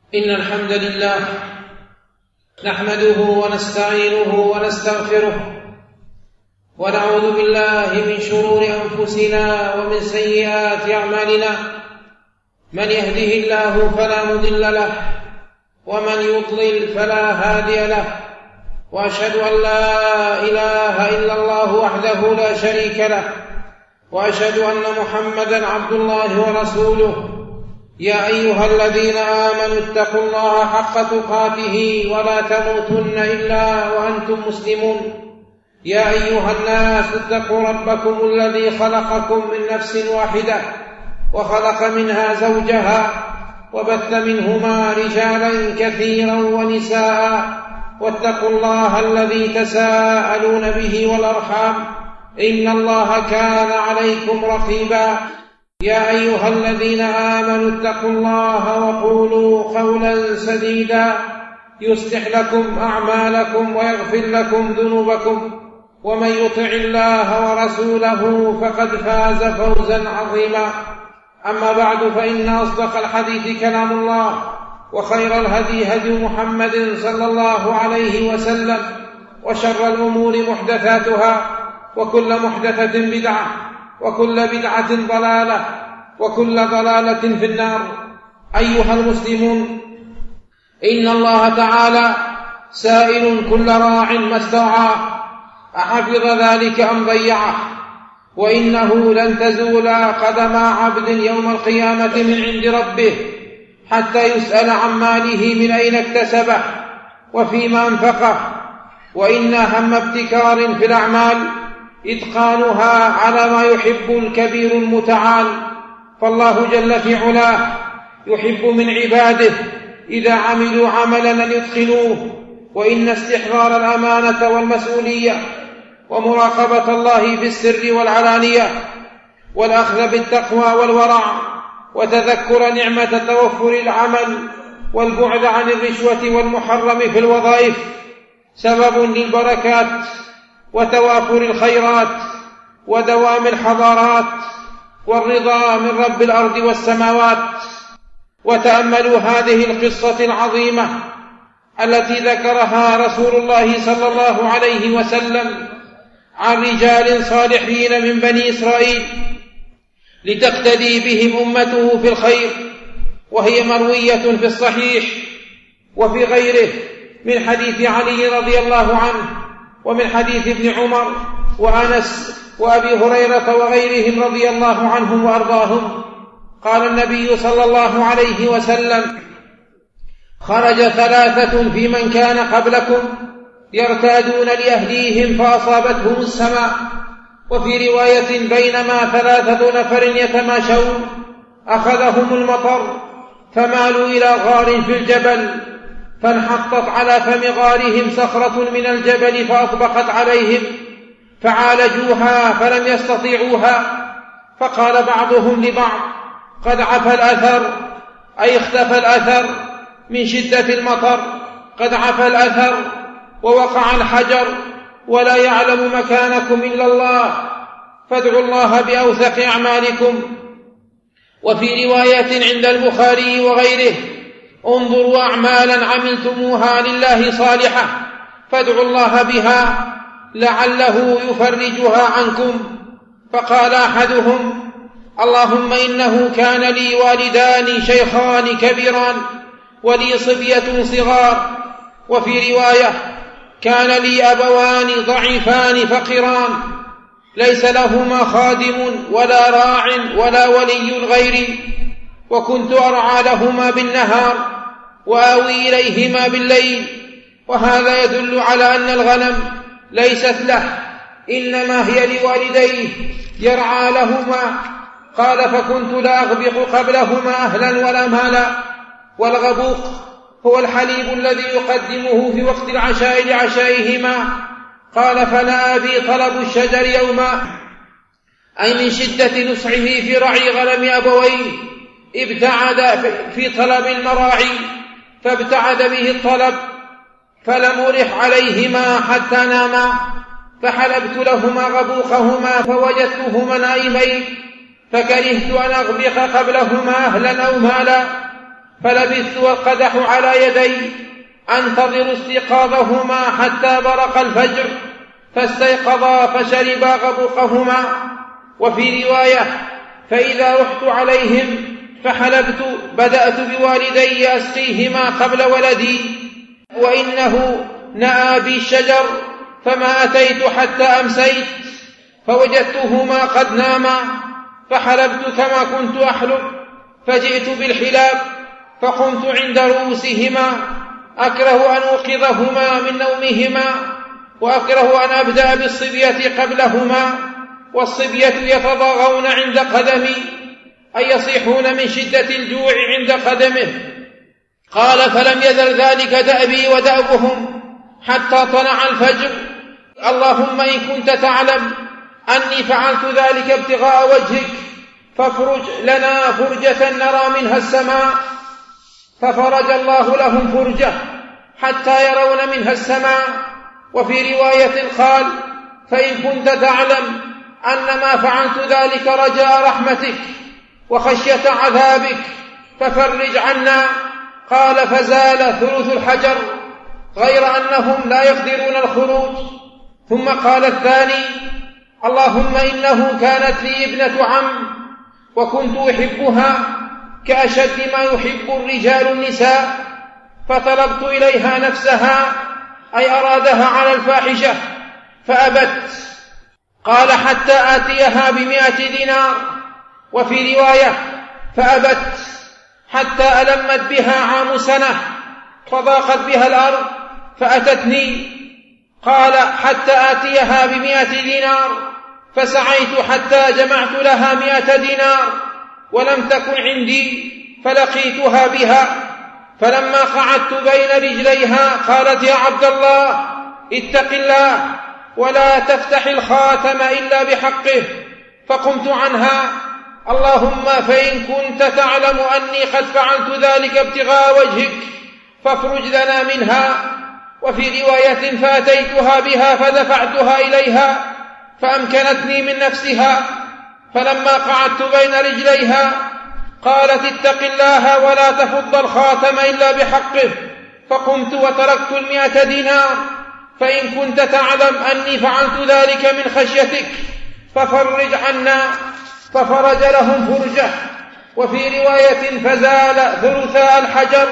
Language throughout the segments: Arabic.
إن الحمد لله نحمده ونستعينه ونستغفره ونعوذ بالله من شرور أنفسنا ومن سيئات أعمالنا. من يهده الله فلا مضل له ومن يضلل فلا هادي له، وأشهد أن لا إله إلا الله وحده لا شريك له، وأشهد أن محمدا عبد الله ورسوله. يا أيها الذين آمنوا اتقوا الله حق تقاته ولا تموتن إلا وأنتم مسلمون. يا أيها الناس اتقوا ربكم الذي خلقكم من نفس واحدة وخلق منها زوجها وبث منهما رجالا كثيرا ونساء، واتقوا الله الذي تساءلون به والأرحام إن الله كان عليكم رقيبا. يا أيها الذين آمنوا اتقوا الله وقولوا قولا سديدا يصلح لكم أعمالكم ويغفر لكم ذنوبكم، ومن يطع الله ورسوله فقد فاز فوزا عظيما. أما بعد، فإن أصدق الحديث كلام الله، وخير الهدي هدي محمد صلى الله عليه وسلم، وشر الأمور محدثاتها، وكل محدثة بدعة، وكل بدعة ضلالة، وكل ضلالة في النار. أيها المسلمون، إن الله تعالى سائل كل راع ما استرعى أحفظ ذلك أم ضيعه، وإنه لن تزول قدم عبد يوم القيامة من عند ربه حتى يسأل عن ماله من أين اكتسبه وفيما أنفقه. وإن أهم ابتكار في الأعمال إتقانها على ما يحب الكبير المتعال، فالله جل في علاه يحب من عباده إذا عملوا عملا أن يتقنوه. وإن استحضار الأمانة والمسؤولية ومراقبة الله في السر والعلانية، والأخذ بالتقوى والورع، وتذكر نعمة توفر العمل والبعد عن الرشوة والمحرم في الوظائف سبب للبركات وتوافر الخيرات ودوام الحضارات والرضا من رب الأرض والسماوات. وتأملوا هذه القصة العظيمة التي ذكرها رسول الله صلى الله عليه وسلم عن رجال صالحين من بني إسرائيل لتقتدي بهم أمته في الخير، وهي مروية في الصحيح وفي غيره من حديث علي رضي الله عنه، ومن حديث ابن عمر وأنس وأبي هريرة وغيرهم رضي الله عنهم وأرضاهم. قال النبي صلى الله عليه وسلم: خرج ثلاثة في من كان قبلكم يرتادون لأهليهم فأصابتهم السماء. وفي رواية: بينما ثلاثة نفر يتماشون أخذهم المطر فمالوا إلى غار في الجبل، فانحطت على فم غارهم صخرة من الجبل فأطبقت عليهم فعالجوها فلم يستطيعوها، فقال بعضهم لبعض: قد عفى الأثر، أي اختفى الأثر من شدة المطر، قد عفى الأثر ووقع الحجر ولا يعلم مكانكم إلا الله، فادعوا الله بأوثق أعمالكم. وفي رواية عند البخاري وغيره: انظروا أعمالا عملتموها لله صالحة فادعوا الله بها لعله يفرجها عنكم. فقال أحدهم: اللهم إنه كان لي والدان شيخان كبيران ولي صبية صغار. وفي رواية: كان لي أبوان ضعيفان فقيران ليس لهما خادم ولا راع ولا ولي غيري، وكنت أرعى لهما بالنهار وآوي إليهما بالليل. وهذا يدل على أن الغنم ليست له، إنما هي لوالديه يرعى لهما. قال: فكنت لا أغبق قبلهما أهلا ولا مالا. والغبوق هو الحليب الذي يقدمه في وقت العشاء لعشائهما. قال: فلا بي طلب الشجر يوما، أي من شدة نسعه في رعي غنم أبويه ابتعد في طلب المراعي، فابتعد به الطلب، فلم أرح عليهما حتى ناما، فحلبت لهما غبوقهما فوجدتهما نائمين، فكرهت أن أغبق قبلهما أهلا أو مالا. فلبثت والقدح على يدي أنتظر استيقاظهما حتى برق الفجر، فاستيقظا فشربا غبقهما. وفي رواية: فإذا رحت عليهم فحلبت بدأت بوالدي أسقيهما قبل ولدي، وإنه نأى بي الشجر فما أتيت حتى أمسيت فوجدتهما قد ناما، فحلبت كما كنت أحلب، فجئت بالحلاب فقمت عند رؤوسهما أكره أن أوقظهما من نومهما، وأكره أن أبدأ بالصبية قبلهما، والصبية يتضاغون عند قدمي أي يصيحون من شدة الجوع عند قدمه. قال: فلم يزل ذلك دأبي ودأبهم حتى طلع الفجر. اللهم إن كنت تعلم أني فعلت ذلك ابتغاء وجهك فافرج لنا فرجة نرى منها السماء. ففرج الله لهم فرجة حتى يرون منها السماء. وفي رواية قال: فإن كنت تعلم أن ما فعلت ذلك رجاء رحمتك وخشية عذابك ففرج عنا. قال: فزال ثلث الحجر غير أنهم لا يقدرون الخروج. ثم قال الثاني: اللهم إنه كانت لي ابنة عم وكنت أحبها كأشد ما يحب الرجال النساء، فطلبت إليها نفسها أي أرادها على الفاحشة فأبت. قال: حتى آتيها ب100 دينار. وفي رواية: فأبت حتى ألمت بها عام سنة فضاقت بها الأرض فأتتني. قال: حتى آتيها ب100 دينار، فسعيت حتى جمعت لها 100 دينار ولم تكن عندي، فلقيتها بها، فلما قعدت بين رجليها قالت: يا عبد الله اتق الله ولا تفتح الخاتم إلا بحقه. فقمت عنها: اللهم فإن كنت تعلم أني قد فعلت ذلك ابتغاء وجهك فافرج لنا منها. وفي رواية: فأتيتها بها فدفعتها إليها فأمكنتني من نفسها، فلما قعدت بين رجليها قالت: اتق الله ولا تفض الخاتم إلا بحقه. فقمت وتركت 100 دينار. فإن كنت تعلم أني فعلت ذلك من خشيتك ففرج عنا. ففرج لهم فرجة. وفي رواية: فزال ثلثا الحجر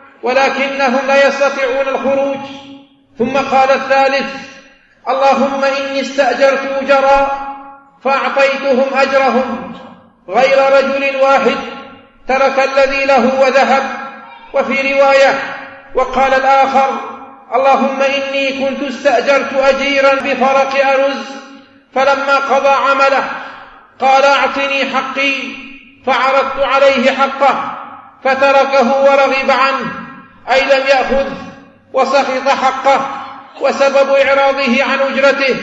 ولكنهم لا يستطيعون الخروج. ثم قال الثالث: اللهم إني استأجرت أجراء فأعطيتهم أجرهم غير رجل واحد ترك الذي له وذهب. وفي رواية: وقال الآخر: اللهم إني كنت استأجرت أجيرا بفرق أرز فلما قضى عمله قال: أعطني حقي، فعرضت عليه حقه فتركه ورغب عنه أي لم يأخذ وسخط حقه، وسبب إعراضه عن أجرته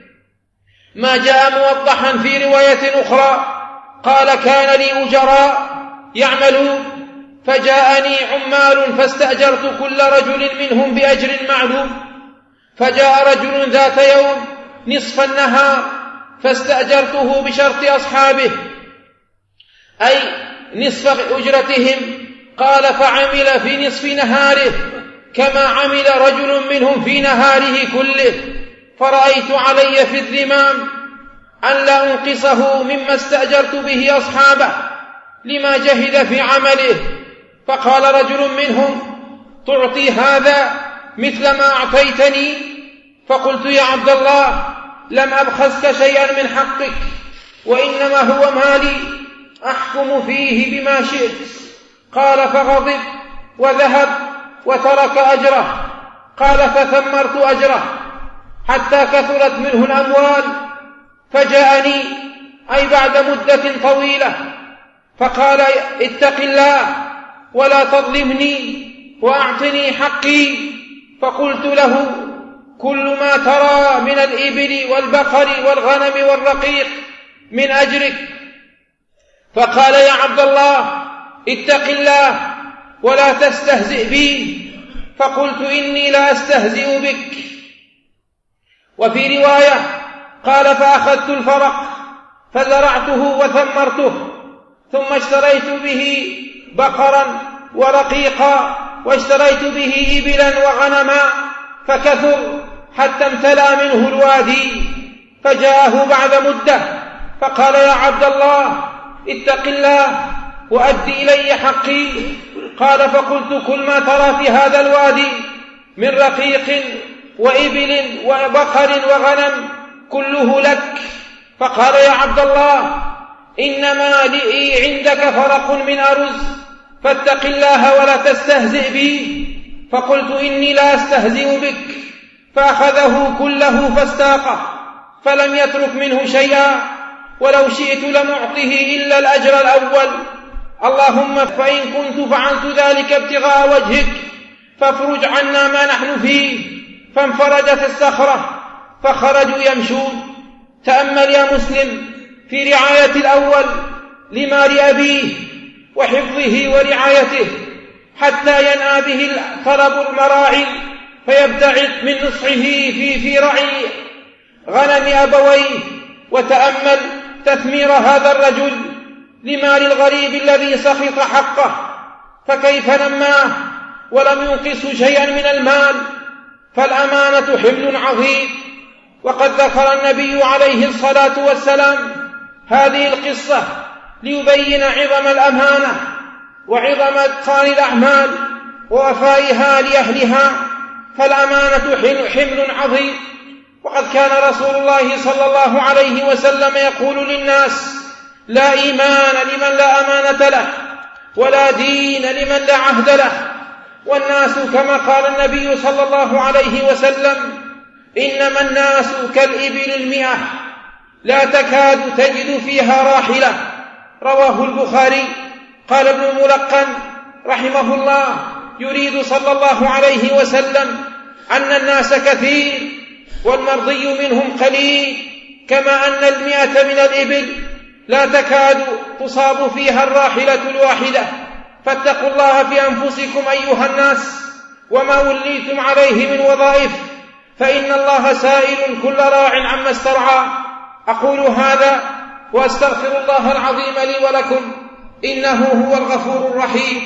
ما جاء موضحا في رواية أخرى. قال: كان لي أجراء يعملون فجاءني عمال فاستأجرت كل رجل منهم بأجر معلوم، فجاء رجل ذات يوم نصف النهار فاستأجرته بشرط أصحابه أي نصف أجرتهم. قال: فعمل في نصف نهاره كما عمل رجل منهم في نهاره كله، فرأيت علي في الذمام أن لا أنقصه مما استأجرت به أصحابه لما جهد في عمله. فقال رجل منهم: تعطي هذا مثل ما أعطيتني؟ فقلت: يا عبد الله لم أبخسك شيئا من حقك، وإنما هو مالي أحكم فيه بما شئت. قال: فغضب وذهب وترك أجره. قال: فثمرت أجره حتى كثرت منه الأموال، فجاءني أي بعد مدة طويلة فقال: اتق الله ولا تظلمني وأعطني حقي. فقلت له: كل ما ترى من الإبل والبقر والغنم والرقيق من أجرك. فقال: يا عبد الله اتق الله ولا تستهزئ بي. فقلت: إني لا أستهزئ بك. وفي رواية قال: فأخذت الفرق فزرعته وثمرته، ثم اشتريت به بقرا ورقيقا، واشتريت به إبلا وغنما فكثر حتى امتلأ منه الوادي. فجاءه بعد مدة فقال: يا عبد الله اتق الله وأد إلي حقي. قال: فقلت: كل ما ترى في هذا الوادي من رقيق وإبل وبقر وغنم كله لك. فقال: يا عبد الله إنما لي عندك فرق من أرز، فاتق الله ولا تستهزئ بي. فقلت: إني لا أستهزئ بك. فأخذه كله فاستاقه فلم يترك منه شيئا، ولو شئت لمعطه إلا الأجر الأول. اللهم فإن كنت فعلت ذلك ابتغاء وجهك فافرج عنا ما نحن فيه. فانفرجت الصخرة فخرجوا يمشون. تأمل يا مسلم في رعاية الأول لمال أبيه وحفظه ورعايته حتى ينأى به طلب المراعي فيبتعد من نصحه في رعي غنم أبويه. وتأمل تثمير هذا الرجل لمال الغريب الذي سخط حقه، فكيف نماه ولم ينقص شيئا من المال؟ فالأمانة حمل عظيم. وقد ذكر النبي عليه الصلاة والسلام هذه القصة ليبين عظم الأمانة وعظم إتقان الأعمال ووفائها لأهلها. فالأمانة حمل عظيم. وقد كان رسول الله صلى الله عليه وسلم يقول للناس: لا إيمان لمن لا أمانة له، ولا دين لمن لا عهد له. والناس كما قال النبي صلى الله عليه وسلم: إنما الناس كالإبل المئة لا تكاد تجد فيها راحلة. رواه البخاري. قال ابن الملقن رحمه الله يريد صلى الله عليه وسلم أن الناس كثير والمرضي منهم قليل، كما أن 100 من الإبل لا تكاد تصاب فيها الراحلة الواحدة. فاتقوا الله في أنفسكم أيها الناس وما وليتم عليه من وظائف، فإن الله سائل كل راع عما استرعى. أقول هذا وأستغفر الله العظيم لي ولكم، إنه هو الغفور الرحيم.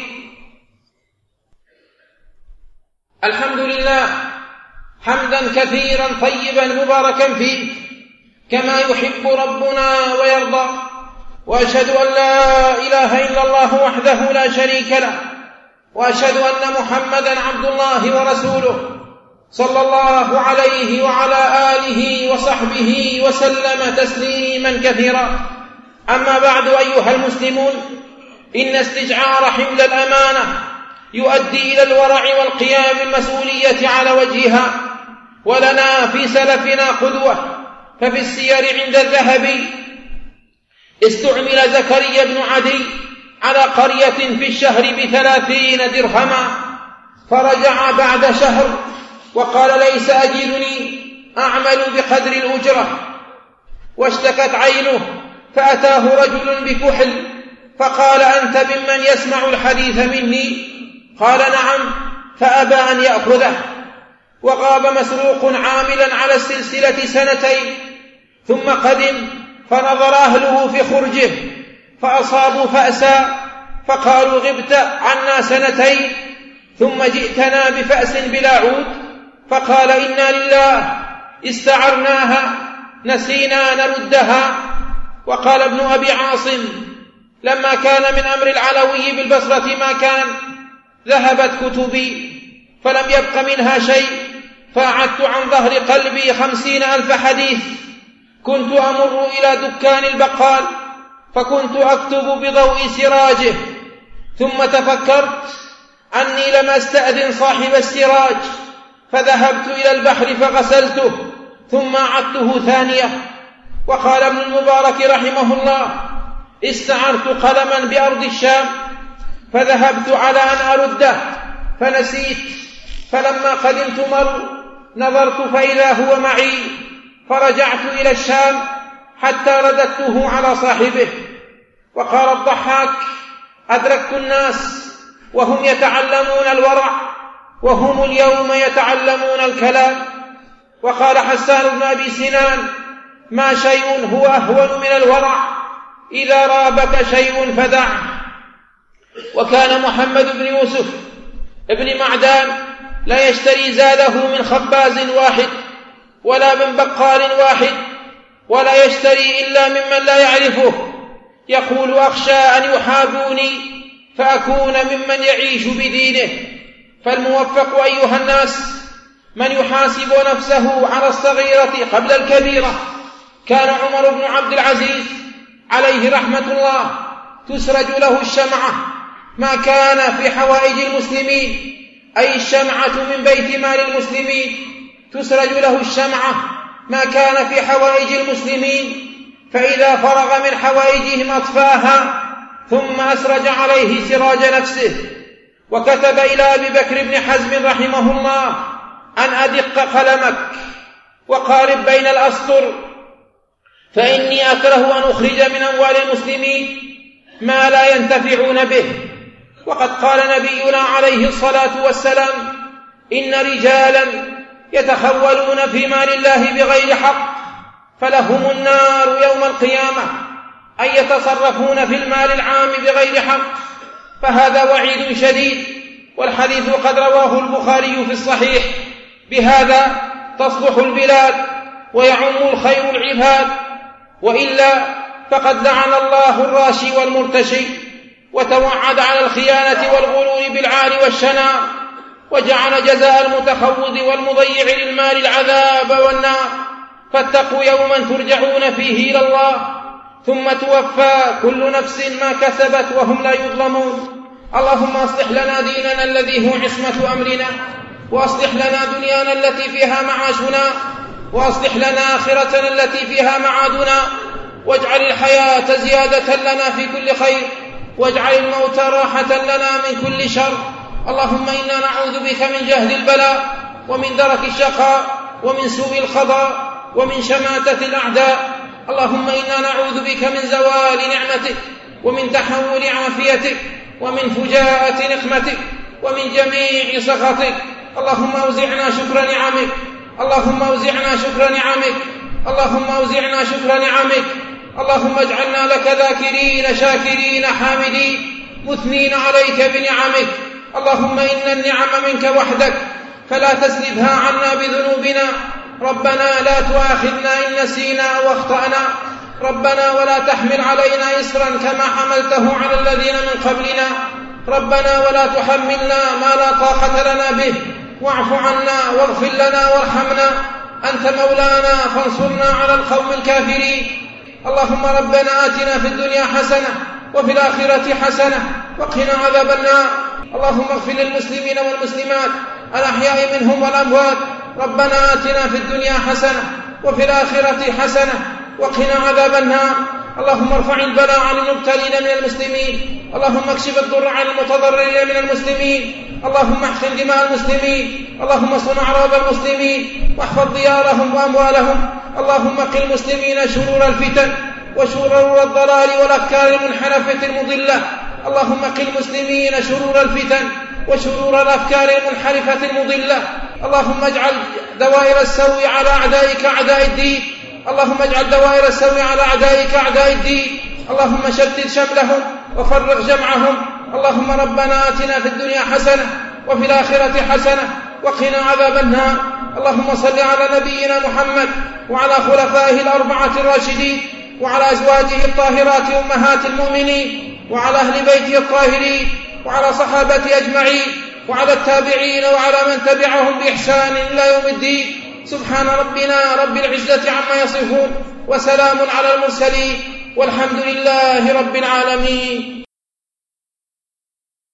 الحمد لله حمدا كثيرا طيبا مباركا فيه كما يحب ربنا ويرضى. وأشهد أن لا إله إلا الله وحده لا شريك له، وأشهد أن محمدا عبد الله ورسوله صلى الله عليه وعلى آله وصحبه وسلم تسليما كثيرا. أما بعد أيها المسلمون، إن استشعار حمل الأمانة يؤدي إلى الورع والقيام بالمسؤولية على وجهها. ولنا في سلفنا قدوة. ففي السير عند الذهبي استعمل زكريا بن عدي على قرية في الشهر ب30 درهما، فرجع بعد شهر وقال: ليس أجدني أعمل بقدر الأجرة. واشتكت عينه فأتاه رجل بكحل فقال: أنت ممن يسمع الحديث مني؟ قال: نعم. فأبى أن يأخذه. وغاب مسروق عاملا على السلسلة 2 ثم قدم فنظر أهله في خرجه فأصابوا فأسا فقالوا: غبت عنا 2 ثم جئتنا بفأس بلا عود. فقال: إنا لله استعرناها نسينا نردها. وقال ابن أبي عاصم: لما كان من أمر العلوي بالبصرة ما كان ذهبت كتبي فلم يبق منها شيء، فأعدت عن ظهر قلبي 50,000 حديث. كنت أمر إلى دكان البقال فكنت أكتب بضوء سراجه، ثم تفكرت أني لم أستأذن صاحب السراج فذهبت إلى البحر فغسلته ثم أعدته 2. وقال ابن المبارك رحمه الله: استعرت قلما بأرض الشام فذهبت على أن أرده فنسيت، فلما قدمت نظرت فإذا هو معي، فرجعت إلى الشام حتى رددته على صاحبه. وقال الضحاك: أدركت الناس وهم يتعلمون الورع وهم اليوم يتعلمون الكلام. وقال حسان بن أبي سنان: ما شيء هو أهون من الورع، إذا رابك شيء فدعه. وكان محمد بن يوسف ابن معدان لا يشتري زاده من خباز واحد ولا من بقال واحد، ولا يشتري إلا ممن لا يعرفه، يقول: أخشى أن يحابوني فأكون ممن يعيش بدينه. فالموفق أيها الناس من يحاسب نفسه على الصغيرة قبل الكبيرة. كان عمر بن عبد العزيز عليه رحمة الله تسرج له الشمعة ما كان في حوائج المسلمين، أي الشمعة من بيت مال المسلمين، تسرج له الشمعة ما كان في حوائج المسلمين، فإذا فرغ من حوائجهم أطفاها ثم أسرج عليه سراج نفسه. وكتب إلى أبي بكر بن حزم رحمه الله: أن أدق قلمك وقارب بين الأسطر، فإني أكره أن أخرج من أموال المسلمين ما لا ينتفعون به. وقد قال نبينا عليه الصلاة والسلام: إن رجالا يتخولون في مال الله بغير حق فلهم النار يوم القيامة، أي يتصرفون في المال العام بغير حق. فهذا وعيد شديد، والحديث قد رواه البخاري في الصحيح. بهذا تصلح البلاد ويعم الخير العباد، وإلا فقد لعن الله الراشي والمرتشي، وتوعد على الخيانة والغلول بالعار والشناء، وجعل جزاء المتخوض والمضيع للمال العذاب والنار. فاتقوا يوما ترجعون فيه إلى الله ثم توفى كل نفس ما كسبت وهم لا يظلمون. اللهم أصلح لنا ديننا الذي هو عصمة أمرنا، وأصلح لنا دنيانا التي فيها معاشنا، وأصلح لنا آخرتنا التي فيها معادنا، واجعل الحياة زيادة لنا في كل خير، واجعل الموت راحة لنا من كل شر. اللهم إنا نعوذ بك من جهد البلاء، ومن درك الشقاء، ومن سوء القضاء، ومن شماتة الأعداء. اللهم إنا نعوذ بك من زوال نعمتك، ومن تحول عافيتك، ومن فجاءة نقمتك، ومن جميع سخطك. اللهم أوزعنا شكر نعمك، اللهم أوزعنا شكر نعمك، اللهم أوزعنا شكر نعمك. اللهم اجعلنا لك ذاكرين شاكرين حامدين مثنين عليك بنعمك. اللهم إن النعم منك وحدك فلا تسلبها عنا بذنوبنا. ربنا لا تؤاخذنا إن نسينا أو أخطأنا. ربنا ولا تحمل علينا إصرا كما حملته على الذين من قبلنا. ربنا ولا تحملنا ما لا طاقة لنا به. واعف عنا واغفر لنا وارحمنا، أنت مولانا فانصرنا على القوم الكافرين. اللهم ربنا آتنا في الدنيا حسنة وفي الآخرة حسنة وقنا عذاب النار. اللهم اغفر للمسلمين والمسلمات الأحياء منهم والأموات. ربنا آتنا في الدنيا حسنة وفي الآخرة حسنة وقنا عذاب النار. اللهم ارفع البلاء عن المبتلين من المسلمين. اللهم اكشف الضر عن المتضررين من المسلمين. اللهم احقن دماء المسلمين. اللهم اصن أعراض المسلمين واحفظ ديارهم وأموالهم. اللهم قِ المسلمين شرور الفتن وشرور الضلال والأفكار المنحرفة المضلة. اللهم قِ المسلمين شرور الفتن وشرور الأفكار المنحرفة المضلة. اللهم اجعل دوائر السوء على أعدائك أعداء الدين. اللهم اجعل دوائر السوء على أعدائك أعداء الدين. اللهم شتت شملهم وفرق جمعهم. اللهم ربنا آتنا في الدنيا حسنة وفي الآخرة حسنة وقنا عذاب النار. اللهم صل على نبينا محمد وعلى خلفائه الأربعة الراشدين وعلى أزواجه الطاهرات أمهات المؤمنين وعلى أهل بيته الطاهرين وعلى صحابته أجمعين وعلى التابعين وعلى من تبعهم بإحسان إلى يوم الدين. سبحان ربنا رب العزة عما يصفون، وسلام على المرسلين، والحمد لله رب العالمين.